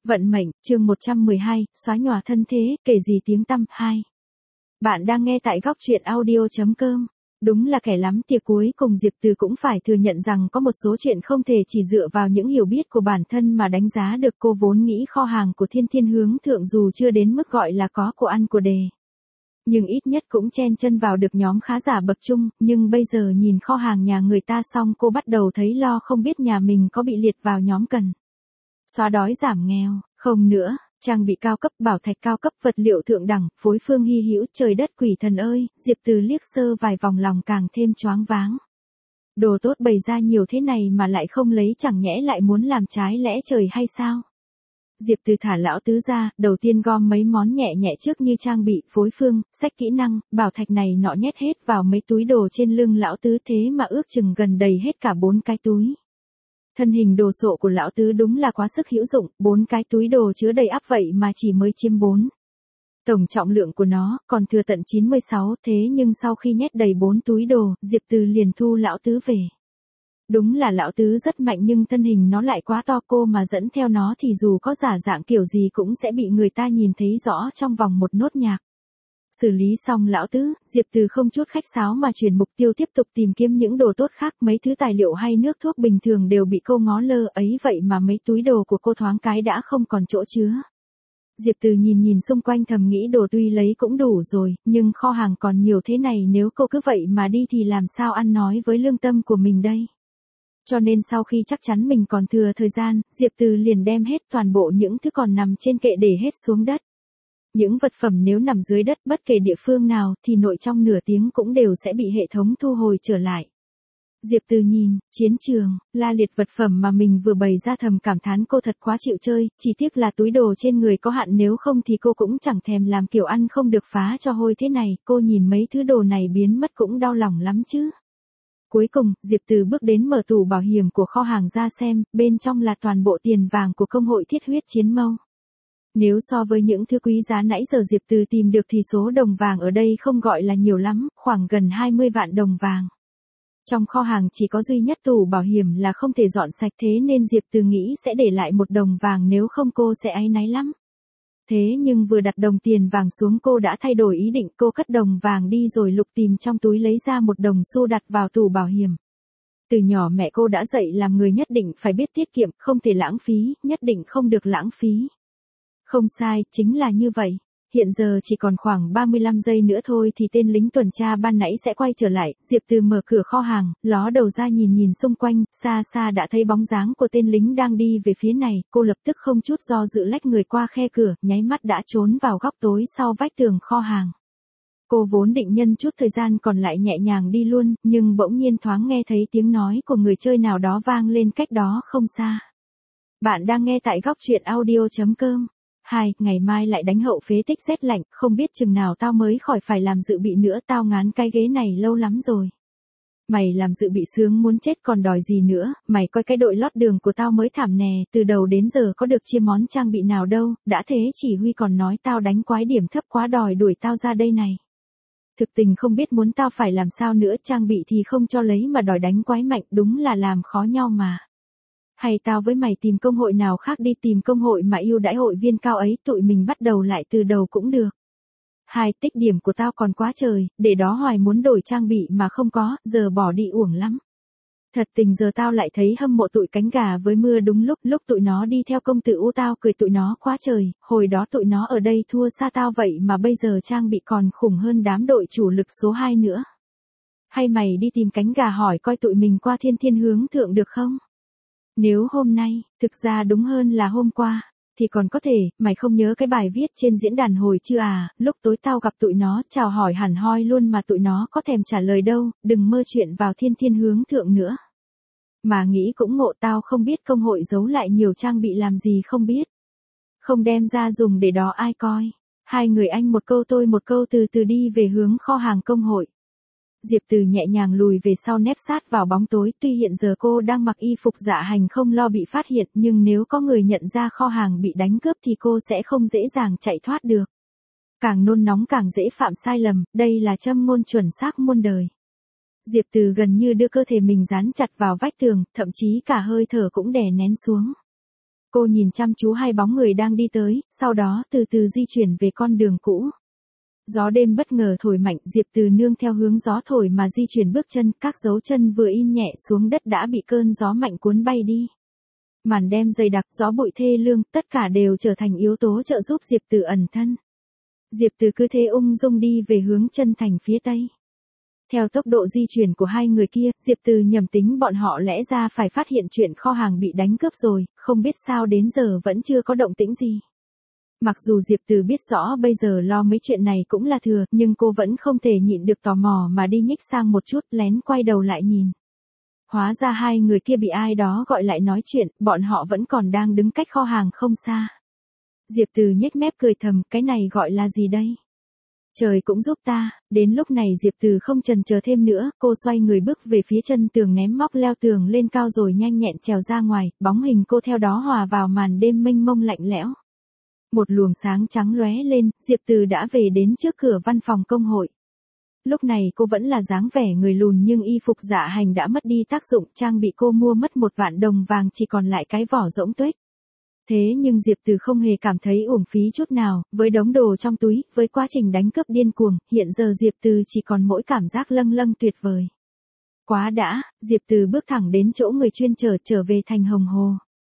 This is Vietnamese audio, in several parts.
Vận mệnh, chương 112, xóa nhòa thân thế, kể gì tiếng tăm, 2. Bạn đang nghe tại góc truyện audio.com. Đúng là kẻ lắm tiệc, cuối cùng Diệp Từ cũng phải thừa nhận rằng có một số chuyện không thể chỉ dựa vào những hiểu biết của bản thân mà đánh giá được. Cô vốn nghĩ kho hàng của Thiên Thiên Hướng Thượng dù chưa đến mức gọi là có của ăn của đề, nhưng ít nhất cũng chen chân vào được nhóm khá giả bậc trung, nhưng bây giờ nhìn kho hàng nhà người ta xong cô bắt đầu thấy lo không biết nhà mình có bị liệt vào nhóm cần xóa đói giảm nghèo, không nữa. Trang bị cao cấp, bảo thạch cao cấp, vật liệu thượng đẳng, phối phương hy hữu, trời đất quỷ thần ơi, Diệp Từ liếc sơ vài vòng lòng càng thêm choáng váng. Đồ tốt bày ra nhiều thế này mà lại không lấy, chẳng nhẽ lại muốn làm trái lẽ trời hay sao? Diệp Từ thả lão tứ ra, đầu tiên gom mấy món nhẹ nhẹ trước như trang bị, phối phương, sách kỹ năng, bảo thạch này nọ nhét hết vào mấy túi đồ trên lưng lão tứ, thế mà ước chừng gần đầy hết cả 4 cái túi. Thân hình đồ sộ của lão tứ đúng là quá sức hữu dụng, 4 cái túi đồ chứa đầy ắp vậy mà chỉ mới chiếm 4. Tổng trọng lượng của nó còn thừa tận 96, thế nhưng sau khi nhét đầy 4 túi đồ, Diệp Từ liền thu lão tứ về. Đúng là lão tứ rất mạnh nhưng thân hình nó lại quá to, cô mà dẫn theo nó thì dù có giả dạng kiểu gì cũng sẽ bị người ta nhìn thấy rõ trong vòng một nốt nhạc. Xử lý xong lão tứ, Diệp Từ không chút khách sáo mà chuyển mục tiêu tiếp tục tìm kiếm những đồ tốt khác, mấy thứ tài liệu hay nước thuốc bình thường đều bị cô ngó lơ, ấy vậy mà mấy túi đồ của cô thoáng cái đã không còn chỗ chứa. Diệp Từ nhìn xung quanh thầm nghĩ đồ tuy lấy cũng đủ rồi, nhưng kho hàng còn nhiều thế này, nếu cô cứ vậy mà đi thì làm sao ăn nói với lương tâm của mình đây. Cho nên sau khi chắc chắn mình còn thừa thời gian, Diệp Từ liền đem hết toàn bộ những thứ còn nằm trên kệ để hết xuống đất. Những vật phẩm nếu nằm dưới đất bất kể địa phương nào thì nội trong nửa tiếng cũng đều sẽ bị hệ thống thu hồi trở lại. Diệp Từ nhìn, chiến trường, la liệt vật phẩm mà mình vừa bày ra thầm cảm thán cô thật quá chịu chơi, chỉ tiếc là túi đồ trên người có hạn, nếu không thì cô cũng chẳng thèm làm kiểu ăn không được phá cho hôi thế này, cô nhìn mấy thứ đồ này biến mất cũng đau lòng lắm chứ. Cuối cùng, Diệp Từ bước đến mở tủ bảo hiểm của kho hàng ra xem, bên trong là toàn bộ tiền vàng của công hội Thiết Huyết Chiến Mâu. Nếu so với những thứ quý giá nãy giờ Diệp Từ tìm được thì số đồng vàng ở đây không gọi là nhiều lắm, khoảng gần 20 vạn đồng vàng. Trong kho hàng chỉ có duy nhất tủ bảo hiểm là không thể dọn sạch, thế nên Diệp Từ nghĩ sẽ để lại 1 đồng vàng, nếu không cô sẽ áy náy lắm. Thế nhưng vừa đặt đồng tiền vàng xuống cô đã thay đổi ý định, cô cất đồng vàng đi rồi lục tìm trong túi lấy ra 1 đồng xu đặt vào tủ bảo hiểm. Từ nhỏ mẹ cô đã dạy làm người nhất định phải biết tiết kiệm, không thể lãng phí, nhất định không được lãng phí. Không sai, chính là như vậy. Hiện giờ chỉ còn khoảng 35 giây nữa thôi thì tên lính tuần tra ban nãy sẽ quay trở lại. Diệp Từ mở cửa kho hàng, ló đầu ra nhìn xung quanh, xa xa đã thấy bóng dáng của tên lính đang đi về phía này. Cô lập tức không chút do dự lách người qua khe cửa, nháy mắt đã trốn vào góc tối sau vách tường kho hàng. Cô vốn định nhân chút thời gian còn lại nhẹ nhàng đi luôn, nhưng bỗng nhiên thoáng nghe thấy tiếng nói của người chơi nào đó vang lên cách đó không xa. Bạn đang nghe tại góc truyện audio.com. 2. Ngày mai lại đánh hậu phế tích rét lạnh, không biết chừng nào tao mới khỏi phải làm dự bị nữa, tao ngán cái ghế này lâu lắm rồi. Mày làm dự bị sướng muốn chết còn đòi gì nữa, mày coi cái đội lót đường của tao mới thảm nè, từ đầu đến giờ có được chia món trang bị nào đâu, đã thế chỉ huy còn nói tao đánh quái điểm thấp quá đòi đuổi tao ra đây này. Thực tình không biết muốn tao phải làm sao nữa, trang bị thì không cho lấy mà đòi đánh quái mạnh, đúng là làm khó nhau mà. Hay tao với mày tìm công hội nào khác đi, tìm công hội mà ưu đãi hội viên cao ấy, tụi mình bắt đầu lại từ đầu cũng được. 2. Tích điểm của tao còn quá trời, để đó hoài muốn đổi trang bị mà không có, giờ bỏ đi uổng lắm. Thật tình giờ tao lại thấy hâm mộ tụi cánh gà với mưa, đúng lúc tụi nó đi theo công tử U tao cười tụi nó quá trời, hồi đó tụi nó ở đây thua xa tao vậy mà bây giờ trang bị còn khủng hơn đám đội chủ lực số 2 nữa. Hay mày đi tìm cánh gà hỏi coi tụi mình qua Thiên Thiên Hướng Thượng được không? Nếu hôm nay, thực ra đúng hơn là hôm qua, thì còn có thể, mày không nhớ cái bài viết trên diễn đàn hồi chưa à, lúc tối tao gặp tụi nó chào hỏi hẳn hoi luôn mà tụi nó có thèm trả lời đâu, đừng mơ chuyện vào Thiên Thiên Hướng Thượng nữa. Mà nghĩ cũng ngộ, tao không biết công hội giấu lại nhiều trang bị làm gì không biết. Không đem ra dùng để đó ai coi. Hai người anh một câu tôi một câu từ từ đi về hướng kho hàng công hội. Diệp Từ nhẹ nhàng lùi về sau nép sát vào bóng tối, tuy hiện giờ cô đang mặc y phục dạ hành không lo bị phát hiện, nhưng nếu có người nhận ra kho hàng bị đánh cướp thì cô sẽ không dễ dàng chạy thoát được. Càng nôn nóng càng dễ phạm sai lầm, đây là châm ngôn chuẩn xác muôn đời. Diệp Từ gần như đưa cơ thể mình dán chặt vào vách tường, thậm chí cả hơi thở cũng đè nén xuống. Cô nhìn chăm chú hai bóng người đang đi tới, sau đó từ từ di chuyển về con đường cũ. Gió đêm bất ngờ thổi mạnh, Diệp Từ nương theo hướng gió thổi mà di chuyển bước chân, các dấu chân vừa in nhẹ xuống đất đã bị cơn gió mạnh cuốn bay đi. Màn đêm dày đặc, gió bụi thê lương, tất cả đều trở thành yếu tố trợ giúp Diệp Từ ẩn thân. Diệp Từ cứ thế ung dung đi về hướng chân thành phía tây. Theo tốc độ di chuyển của hai người kia, Diệp Từ nhầm tính bọn họ lẽ ra phải phát hiện chuyện kho hàng bị đánh cướp rồi, không biết sao đến giờ vẫn chưa có động tĩnh gì. Mặc dù Diệp Từ biết rõ bây giờ lo mấy chuyện này cũng là thừa, nhưng cô vẫn không thể nhịn được tò mò mà đi nhích sang một chút, lén quay đầu lại nhìn. Hóa ra hai người kia bị ai đó gọi lại nói chuyện, bọn họ vẫn còn đang đứng cách kho hàng không xa. Diệp Từ nhếch mép cười thầm, cái này gọi là gì đây? Trời cũng giúp ta. Đến lúc này Diệp Từ không chần chờ thêm nữa, cô xoay người bước về phía chân tường, ném móc leo tường lên cao rồi nhanh nhẹn trèo ra ngoài, bóng hình cô theo đó hòa vào màn đêm mênh mông lạnh lẽo. Một luồng sáng trắng lóe lên, Diệp Từ đã về đến trước cửa văn phòng công hội. Lúc này cô vẫn là dáng vẻ người lùn nhưng y phục dạ hành đã mất đi tác dụng, trang bị cô mua mất 1 vạn đồng vàng chỉ còn lại cái vỏ rỗng tuếch. Thế nhưng Diệp Từ không hề cảm thấy uổng phí chút nào, với đống đồ trong túi, với quá trình đánh cướp điên cuồng, hiện giờ Diệp Từ chỉ còn mỗi cảm giác lâng lâng tuyệt vời. Quá đã, Diệp Từ bước thẳng đến chỗ người chuyên trở về thành Hồng Hồ.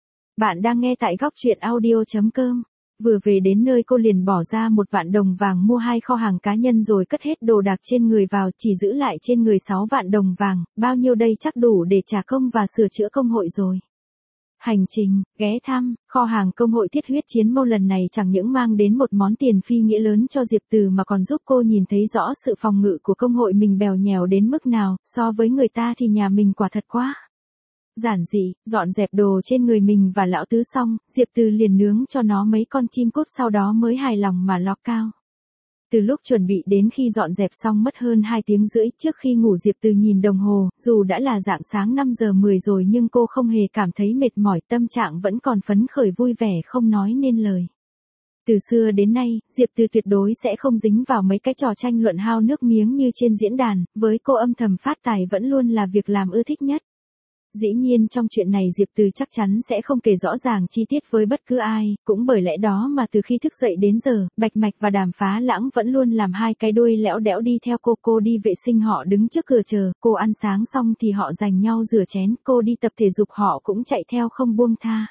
Bạn đang nghe tại góc truyện audio.com. Vừa về đến nơi cô liền bỏ ra 1 vạn đồng vàng mua 2 kho hàng cá nhân rồi cất hết đồ đạc trên người vào, chỉ giữ lại trên người 6 vạn đồng vàng, bao nhiêu đây chắc đủ để trả công và sửa chữa công hội rồi. Hành trình, ghé thăm, kho hàng công hội Thiết Huyết Chiến Mâu lần này chẳng những mang đến một món tiền phi nghĩa lớn cho Diệp Từ mà còn giúp cô nhìn thấy rõ sự phòng ngự của công hội mình bèo nhèo đến mức nào, so với người ta thì nhà mình quả thật quá. Giản dị, dọn dẹp đồ trên người mình và lão tứ xong, Diệp Từ liền nướng cho nó mấy con chim cút sau đó mới hài lòng mà ló cao. Từ lúc chuẩn bị đến khi dọn dẹp xong mất hơn 2 tiếng rưỡi, trước khi ngủ Diệp Từ nhìn đồng hồ, dù đã là rạng sáng 5 giờ 10 rồi nhưng cô không hề cảm thấy mệt mỏi, tâm trạng vẫn còn phấn khởi vui vẻ không nói nên lời. Từ xưa đến nay, Diệp Từ tuyệt đối sẽ không dính vào mấy cái trò tranh luận hao nước miếng như trên diễn đàn, với cô âm thầm phát tài vẫn luôn là việc làm ưa thích nhất. Dĩ nhiên trong chuyện này Diệp Từ chắc chắn sẽ không kể rõ ràng chi tiết với bất cứ ai, cũng bởi lẽ đó mà từ khi thức dậy đến giờ, Bạch Mạch và Đàm Phá Lãng vẫn luôn làm hai cái đuôi lẽo đẽo đi theo cô đi vệ sinh họ đứng trước cửa chờ, cô ăn sáng xong thì họ giành nhau rửa chén, cô đi tập thể dục họ cũng chạy theo không buông tha.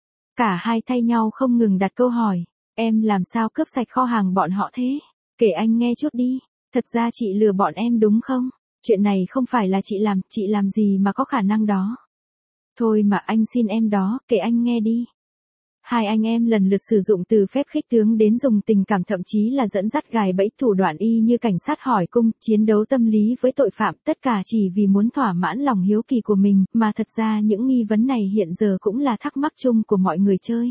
Cả hai thay nhau không ngừng đặt câu hỏi, em làm sao cướp sạch kho hàng bọn họ thế? Kể anh nghe chút đi, thật ra chị lừa bọn em đúng không? Chuyện này không phải là chị làm gì mà có khả năng đó. Thôi mà anh xin em đó, kể anh nghe đi. Hai anh em lần lượt sử dụng từ phép khích tướng đến dùng tình cảm, thậm chí là dẫn dắt gài bẫy, thủ đoạn y như cảnh sát hỏi cung, chiến đấu tâm lý với tội phạm, tất cả chỉ vì muốn thỏa mãn lòng hiếu kỳ của mình, mà thật ra những nghi vấn này hiện giờ cũng là thắc mắc chung của mọi người chơi.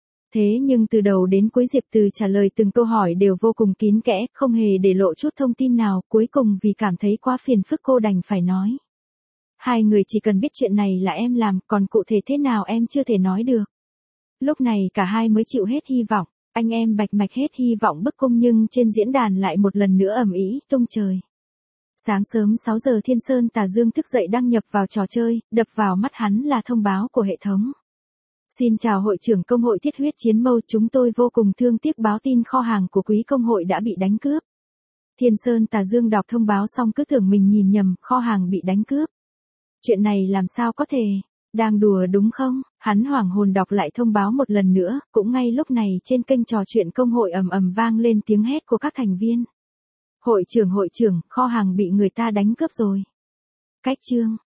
Thế nhưng từ đầu đến cuối Diệp Từ trả lời từng câu hỏi đều vô cùng kín kẽ, không hề để lộ chút thông tin nào, cuối cùng vì cảm thấy quá phiền phức cô đành phải nói. Hai người chỉ cần biết chuyện này là em làm, còn cụ thể thế nào em chưa thể nói được. Lúc này cả hai mới chịu hết hy vọng, anh em Bạch Mạch hết hy vọng bức cung nhưng trên diễn đàn lại một lần nữa ầm ĩ tung trời. Sáng sớm 6 giờ Thiên Sơn Tà Dương thức dậy đăng nhập vào trò chơi, đập vào mắt hắn là thông báo của hệ thống. Xin chào hội trưởng công hội Thiết Huyết Chiến Mâu, chúng tôi vô cùng thương tiếc báo tin kho hàng của quý công hội đã bị đánh cướp. Thiên Sơn Tà Dương đọc thông báo xong cứ tưởng mình nhìn nhầm, kho hàng bị đánh cướp. Chuyện này làm sao có thể, đang đùa đúng không? Hắn hoảng hồn đọc lại thông báo một lần nữa, cũng ngay lúc này trên kênh trò chuyện công hội ầm ầm vang lên tiếng hét của các thành viên. Hội trưởng, kho hàng bị người ta đánh cướp rồi. Cách chương